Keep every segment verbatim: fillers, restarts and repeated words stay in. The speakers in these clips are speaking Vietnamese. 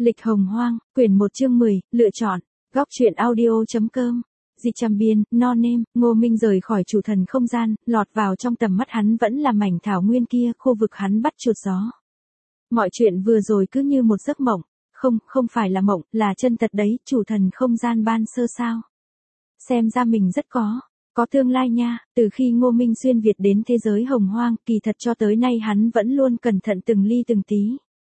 Lịch Hồng Hoang, quyển một chương mười, lựa chọn, góc truyện audio.com. Di Chăm Biên, No Name, Ngô Minh rời khỏi chủ thần không gian, lọt vào trong tầm mắt hắn vẫn là mảnh thảo nguyên kia, khu vực hắn bắt chuột gió. Mọi chuyện vừa rồi cứ như một giấc mộng, không, không phải là mộng, là chân thật đấy, chủ thần không gian ban sơ sao. Xem ra mình rất có, có tương lai nha, từ khi Ngô Minh xuyên Việt đến thế giới hồng hoang, kỳ thật cho tới nay hắn vẫn luôn cẩn thận từng ly từng tí.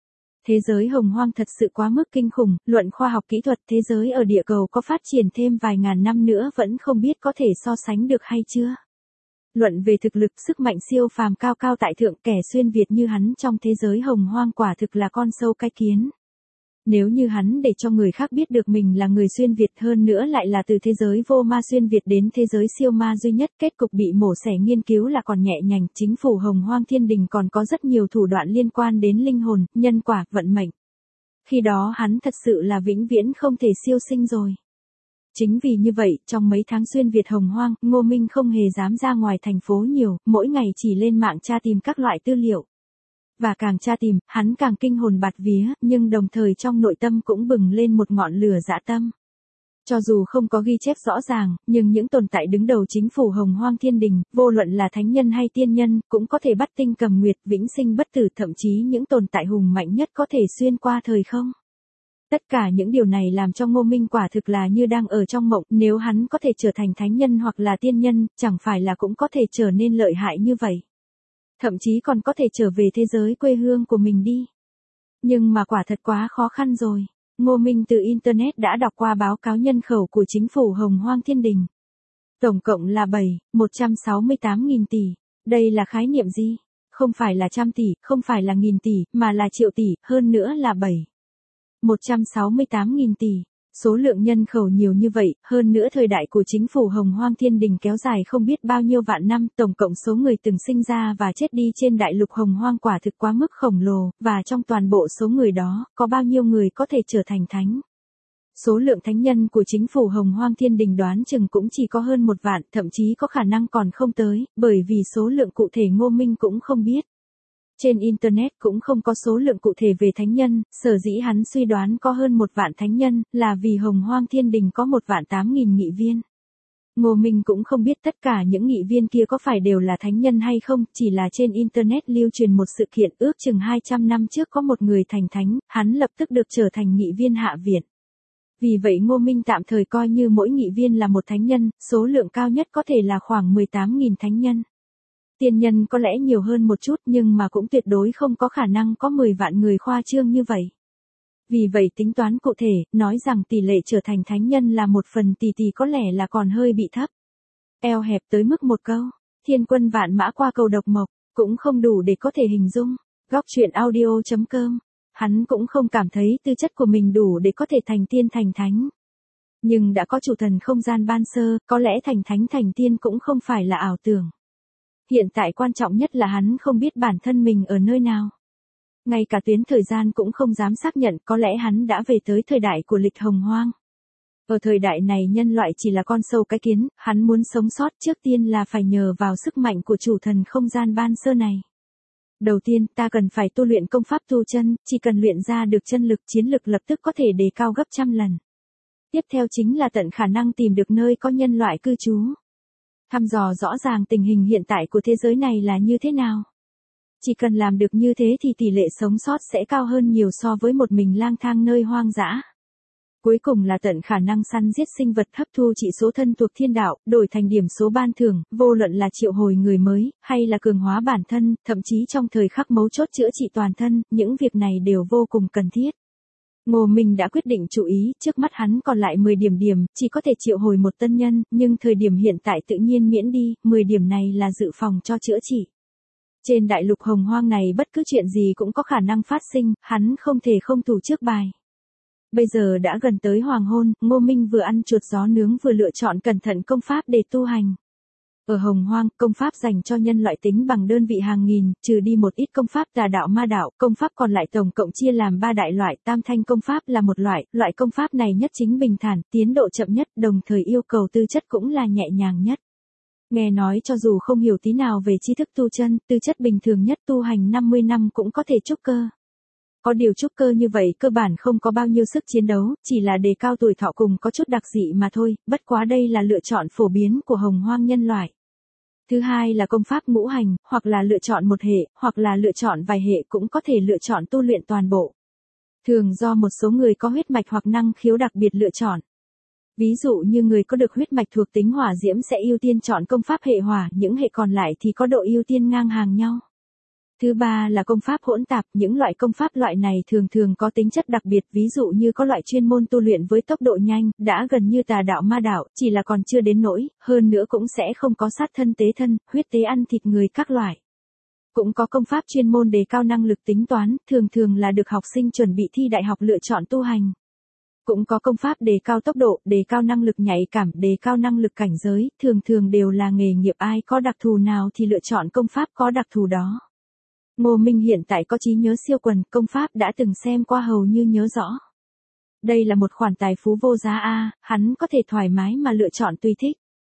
Thế giới hồng hoang thật sự quá mức kinh khủng, luận khoa học kỹ thuật thế giới ở địa cầu có phát triển thêm vài ngàn năm nữa vẫn không biết có thể so sánh được hay chưa. Luận về thực lực sức mạnh siêu phàm cao cao tại thượng, kẻ xuyên Việt như hắn trong thế giới hồng hoang quả thực là con sâu cái kiến. Nếu như hắn để cho người khác biết được mình là người xuyên Việt, hơn nữa lại là từ thế giới vô ma xuyên Việt đến thế giới siêu ma duy nhất, kết cục bị mổ xẻ nghiên cứu là còn nhẹ nhàng. Chính phủ hồng hoang thiên đình còn có rất nhiều thủ đoạn liên quan đến linh hồn, nhân quả, vận mệnh. Khi đó hắn thật sự là vĩnh viễn không thể siêu sinh rồi. Chính vì như vậy, trong mấy tháng xuyên Việt hồng hoang, Ngô Minh không hề dám ra ngoài thành phố nhiều, mỗi ngày chỉ lên mạng tra tìm các loại tư liệu. Và càng tra tìm, hắn càng kinh hồn bạt vía, nhưng đồng thời trong nội tâm cũng bừng lên một ngọn lửa dã tâm. Cho dù không có ghi chép rõ ràng, nhưng những tồn tại đứng đầu chính phủ hồng hoang thiên đình, vô luận là thánh nhân hay tiên nhân, cũng có thể bắt tinh cầm nguyệt, vĩnh sinh bất tử, thậm chí những tồn tại hùng mạnh nhất có thể xuyên qua thời không. Tất cả những điều này làm cho Ngô Minh quả thực là như đang ở trong mộng, nếu hắn có thể trở thành thánh nhân hoặc là tiên nhân, chẳng phải là cũng có thể trở nên lợi hại như vậy. Thậm chí còn có thể trở về thế giới quê hương của mình đi. Nhưng mà quả thật quá khó khăn rồi. Ngô Minh từ Internet đã đọc qua báo cáo nhân khẩu của chính phủ hồng hoang thiên đình. Tổng cộng là bảy phẩy một sáu tám nghìn tỷ. Đây là khái niệm gì? Không phải là trăm tỷ, không phải là nghìn tỷ, mà là triệu tỷ, hơn nữa là bảy phẩy một sáu tám nghìn tỷ. Số lượng nhân khẩu nhiều như vậy, hơn nữa thời đại của chính phủ hồng hoang thiên đình kéo dài không biết bao nhiêu vạn năm, tổng cộng số người từng sinh ra và chết đi trên đại lục hồng hoang quả thực quá mức khổng lồ, và trong toàn bộ số người đó, có bao nhiêu người có thể trở thành thánh. Số lượng thánh nhân của chính phủ hồng hoang thiên đình đoán chừng cũng chỉ có hơn một vạn, thậm chí có khả năng còn không tới, bởi vì số lượng cụ thể Ngô Minh cũng không biết. Trên Internet cũng không có số lượng cụ thể về thánh nhân, sở dĩ hắn suy đoán có hơn một vạn thánh nhân, là vì hồng hoang thiên đình có một vạn tám nghìn nghị viên. Ngô Minh cũng không biết tất cả những nghị viên kia có phải đều là thánh nhân hay không, chỉ là trên Internet lưu truyền một sự kiện ước chừng hai trăm năm trước có một người thành thánh, hắn lập tức được trở thành nghị viên hạ viện. Vì vậy Ngô Minh tạm thời coi như mỗi nghị viên là một thánh nhân, số lượng cao nhất có thể là khoảng mười tám nghìn thánh nhân. Tiên nhân có lẽ nhiều hơn một chút nhưng mà cũng tuyệt đối không có khả năng có mười vạn người khoa trương như vậy. Vì vậy tính toán cụ thể, nói rằng tỷ lệ trở thành thánh nhân là một phần tỷ tỷ có lẽ là còn hơi bị thấp. Eo hẹp tới mức một câu, thiên quân vạn mã qua cầu độc mộc, cũng không đủ để có thể hình dung. Góc truyện audio.com, hắn cũng không cảm thấy tư chất của mình đủ để có thể thành tiên thành thánh. Nhưng đã có chủ thần không gian ban sơ, có lẽ thành thánh thành tiên cũng không phải là ảo tưởng. Hiện tại quan trọng nhất là hắn không biết bản thân mình ở nơi nào. Ngay cả tuyến thời gian cũng không dám xác nhận, có lẽ hắn đã về tới thời đại của lịch hồng hoang. Ở thời đại này nhân loại chỉ là con sâu cái kiến, hắn muốn sống sót trước tiên là phải nhờ vào sức mạnh của chủ thần không gian ban sơ này. Đầu tiên ta cần phải tu luyện công pháp tu chân, chỉ cần luyện ra được chân lực chiến lực lập tức có thể đề cao gấp trăm lần. Tiếp theo chính là tận khả năng tìm được nơi có nhân loại cư trú. Thăm dò rõ ràng tình hình hiện tại của thế giới này là như thế nào. Chỉ cần làm được như thế thì tỷ lệ sống sót sẽ cao hơn nhiều so với một mình lang thang nơi hoang dã. Cuối cùng là tận khả năng săn giết sinh vật, hấp thu chỉ số thân thuộc thiên đạo, đổi thành điểm số ban thưởng, vô luận là triệu hồi người mới, hay là cường hóa bản thân, thậm chí trong thời khắc mấu chốt chữa trị toàn thân, những việc này đều vô cùng cần thiết. Ngô Minh đã quyết định chú ý, trước mắt hắn còn lại mười điểm điểm, chỉ có thể triệu hồi một tân nhân, nhưng thời điểm hiện tại tự nhiên miễn đi, mười điểm này là dự phòng cho chữa trị. Trên đại lục hồng hoang này bất cứ chuyện gì cũng có khả năng phát sinh, hắn không thể không thủ trước bài. Bây giờ đã gần tới hoàng hôn, Ngô Minh vừa ăn chuột gió nướng vừa lựa chọn cẩn thận công pháp để tu hành. Ở hồng hoang, công pháp dành cho nhân loại tính bằng đơn vị hàng nghìn, trừ đi một ít công pháp tà đạo ma đạo, công pháp còn lại tổng cộng chia làm ba đại loại, tam thanh công pháp là một loại, loại công pháp này nhất chính bình thản, tiến độ chậm nhất, đồng thời yêu cầu tư chất cũng là nhẹ nhàng nhất. Nghe nói cho dù không hiểu tí nào về tri thức tu chân, tư chất bình thường nhất tu hành năm mươi năm cũng có thể trúc cơ. Có điều trúc cơ như vậy cơ bản không có bao nhiêu sức chiến đấu, chỉ là đề cao tuổi thọ cùng có chút đặc dị mà thôi, bất quá đây là lựa chọn phổ biến của hồng hoang nhân loại. Thứ hai là công pháp ngũ hành, hoặc là lựa chọn một hệ, hoặc là lựa chọn vài hệ cũng có thể lựa chọn tu luyện toàn bộ. Thường do một số người có huyết mạch hoặc năng khiếu đặc biệt lựa chọn. Ví dụ như người có được huyết mạch thuộc tính hỏa diễm sẽ ưu tiên chọn công pháp hệ hỏa, những hệ còn lại thì có độ ưu tiên ngang hàng nhau. Thứ ba là công pháp hỗn tạp, những loại công pháp loại này thường thường có tính chất đặc biệt, ví dụ như có loại chuyên môn tu luyện với tốc độ nhanh, đã gần như tà đạo ma đạo, chỉ là còn chưa đến nỗi, hơn nữa cũng sẽ không có sát thân tế thân, huyết tế ăn thịt người các loại. Cũng có công pháp chuyên môn đề cao năng lực tính toán, thường thường là được học sinh chuẩn bị thi đại học lựa chọn tu hành. Cũng có công pháp đề cao tốc độ, đề cao năng lực nhạy cảm, đề cao năng lực cảnh giới, thường thường đều là nghề nghiệp, ai có đặc thù nào thì lựa chọn công pháp có đặc thù đó. Ngô Minh hiện tại có trí nhớ siêu quần, công pháp đã từng xem qua hầu như nhớ rõ. Đây là một khoản tài phú vô giá a, hắn có thể thoải mái mà lựa chọn tùy thích.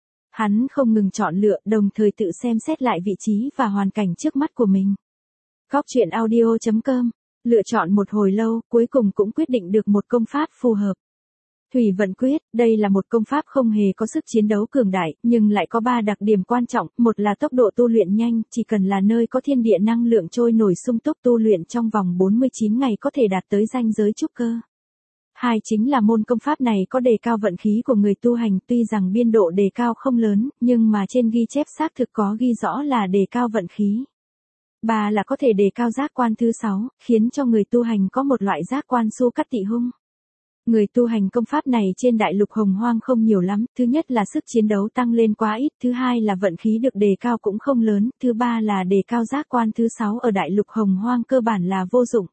Hắn không ngừng chọn lựa, đồng thời tự xem xét lại vị trí và hoàn cảnh trước mắt của mình. Góc truyện audio chấm com, lựa chọn một hồi lâu, cuối cùng cũng quyết định được một công pháp phù hợp. Thủy Vận Quyết, đây là một công pháp không hề có sức chiến đấu cường đại, nhưng lại có ba đặc điểm quan trọng, một là tốc độ tu luyện nhanh, chỉ cần là nơi có thiên địa năng lượng trôi nổi sung túc tu luyện trong vòng bốn mươi chín ngày có thể đạt tới ranh giới trúc cơ. Hai chính là môn công pháp này có đề cao vận khí của người tu hành, tuy rằng biên độ đề cao không lớn, nhưng mà trên ghi chép xác thực có ghi rõ là đề cao vận khí. Ba là có thể đề cao giác quan thứ sáu, khiến cho người tu hành có một loại giác quan su cắt tị hung. Người tu hành công pháp này trên đại lục hồng hoang không nhiều lắm, thứ nhất là sức chiến đấu tăng lên quá ít, thứ hai là vận khí được đề cao cũng không lớn, thứ ba là đề cao giác quan thứ sáu ở đại lục hồng hoang cơ bản là vô dụng.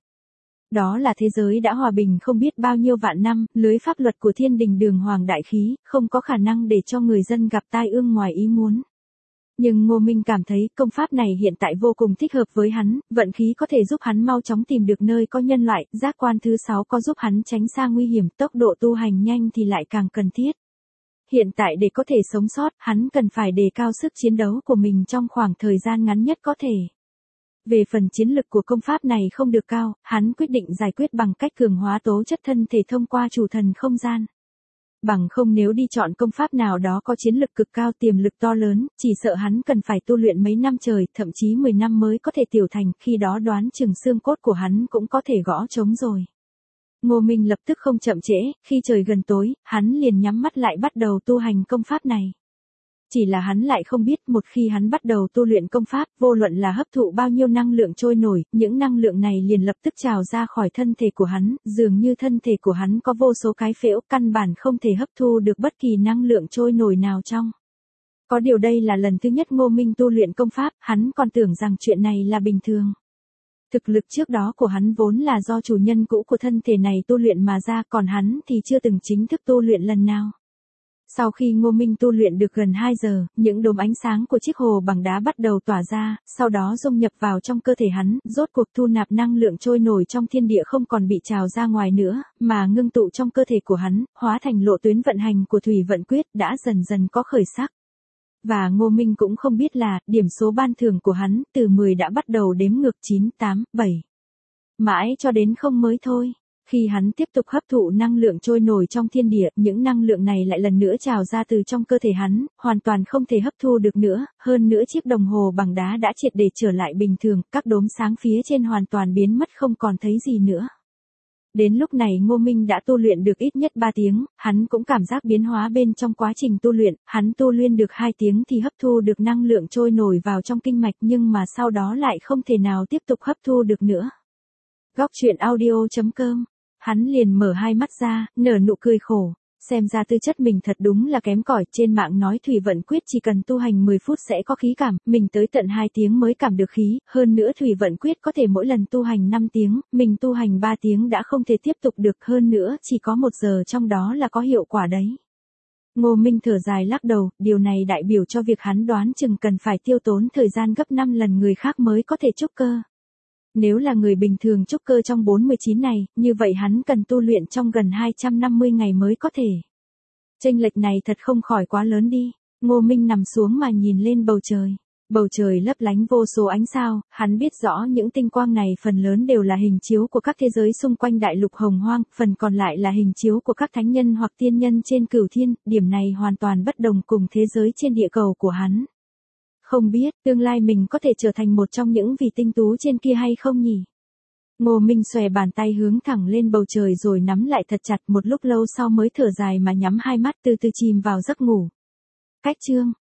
Đó là thế giới đã hòa bình không biết bao nhiêu vạn năm, lưới pháp luật của thiên đình đường hoàng đại khí, không có khả năng để cho người dân gặp tai ương ngoài ý muốn. Nhưng Ngô Minh cảm thấy công pháp này hiện tại vô cùng thích hợp với hắn, vận khí có thể giúp hắn mau chóng tìm được nơi có nhân loại, giác quan thứ sáu có giúp hắn tránh xa nguy hiểm, tốc độ tu hành nhanh thì lại càng cần thiết. Hiện tại để có thể sống sót, hắn cần phải đề cao sức chiến đấu của mình trong khoảng thời gian ngắn nhất có thể. Về phần chiến lực của công pháp này không được cao, hắn quyết định giải quyết bằng cách cường hóa tố chất thân thể thông qua chủ thần không gian. Bằng không nếu đi chọn công pháp nào đó có chiến lực cực cao, tiềm lực to lớn, chỉ sợ hắn cần phải tu luyện mấy năm trời, thậm chí mười năm mới có thể tiểu thành, khi đó đoán chừng xương cốt của hắn cũng có thể gõ trống rồi. Ngô Minh lập tức không chậm trễ, khi trời gần tối, hắn liền nhắm mắt lại bắt đầu tu hành công pháp này. Chỉ là hắn lại không biết, một khi hắn bắt đầu tu luyện công pháp, vô luận là hấp thụ bao nhiêu năng lượng trôi nổi, những năng lượng này liền lập tức trào ra khỏi thân thể của hắn, dường như thân thể của hắn có vô số cái phễu, căn bản không thể hấp thu được bất kỳ năng lượng trôi nổi nào trong. Có điều đây là lần thứ nhất Ngô Minh tu luyện công pháp, hắn còn tưởng rằng chuyện này là bình thường. Thực lực trước đó của hắn vốn là do chủ nhân cũ của thân thể này tu luyện mà ra, còn hắn thì chưa từng chính thức tu luyện lần nào. Sau khi Ngô Minh tu luyện được gần hai giờ, những đốm ánh sáng của chiếc hồ bằng đá bắt đầu tỏa ra, sau đó dung nhập vào trong cơ thể hắn, rốt cuộc thu nạp năng lượng trôi nổi trong thiên địa không còn bị trào ra ngoài nữa, mà ngưng tụ trong cơ thể của hắn, hóa thành lộ tuyến vận hành của Thủy Vận Quyết đã dần dần có khởi sắc. Và Ngô Minh cũng không biết là, điểm số ban thưởng của hắn, từ mười đã bắt đầu đếm ngược chín, tám, bảy. Mãi cho đến không mới thôi. Khi hắn tiếp tục hấp thụ năng lượng trôi nổi trong thiên địa, những năng lượng này lại lần nữa trào ra từ trong cơ thể hắn, hoàn toàn không thể hấp thu được nữa, hơn nữa chiếc đồng hồ bằng đá đã triệt để trở lại bình thường, các đốm sáng phía trên hoàn toàn biến mất không còn thấy gì nữa. Đến lúc này Ngô Minh đã tu luyện được ít nhất ba tiếng, hắn cũng cảm giác biến hóa bên trong quá trình tu luyện, hắn tu luyện được hai tiếng thì hấp thu được năng lượng trôi nổi vào trong kinh mạch nhưng mà sau đó lại không thể nào tiếp tục hấp thu được nữa. Góc truyện audio chấm com. Hắn liền mở hai mắt ra, nở nụ cười khổ, xem ra tư chất mình thật đúng là kém cỏi, trên mạng nói Thủy Vận Quyết chỉ cần tu hành mười phút sẽ có khí cảm, mình tới tận hai tiếng mới cảm được khí, hơn nữa Thủy Vận Quyết có thể mỗi lần tu hành năm tiếng, mình tu hành ba tiếng đã không thể tiếp tục được, hơn nữa chỉ có một giờ trong đó là có hiệu quả đấy. Ngô Minh thở dài lắc đầu, điều này đại biểu cho việc hắn đoán chừng cần phải tiêu tốn thời gian gấp năm lần người khác mới có thể trúc cơ. Nếu là người bình thường trúc cơ trong bốn mươi chín này, như vậy hắn cần tu luyện trong gần hai trăm năm mươi ngày mới có thể. Chênh lệch này thật không khỏi quá lớn đi. Ngô Minh nằm xuống mà nhìn lên bầu trời. Bầu trời lấp lánh vô số ánh sao, hắn biết rõ những tinh quang này phần lớn đều là hình chiếu của các thế giới xung quanh đại lục hồng hoang, phần còn lại là hình chiếu của các thánh nhân hoặc tiên nhân trên cửu thiên, điểm này hoàn toàn bất đồng cùng thế giới trên địa cầu của hắn. Không biết, tương lai mình có thể trở thành một trong những vị tinh tú trên kia hay không nhỉ? Ngô Minh xòe bàn tay hướng thẳng lên bầu trời rồi nắm lại thật chặt, một lúc lâu sau mới thở dài mà nhắm hai mắt từ từ chìm vào giấc ngủ. Cách chương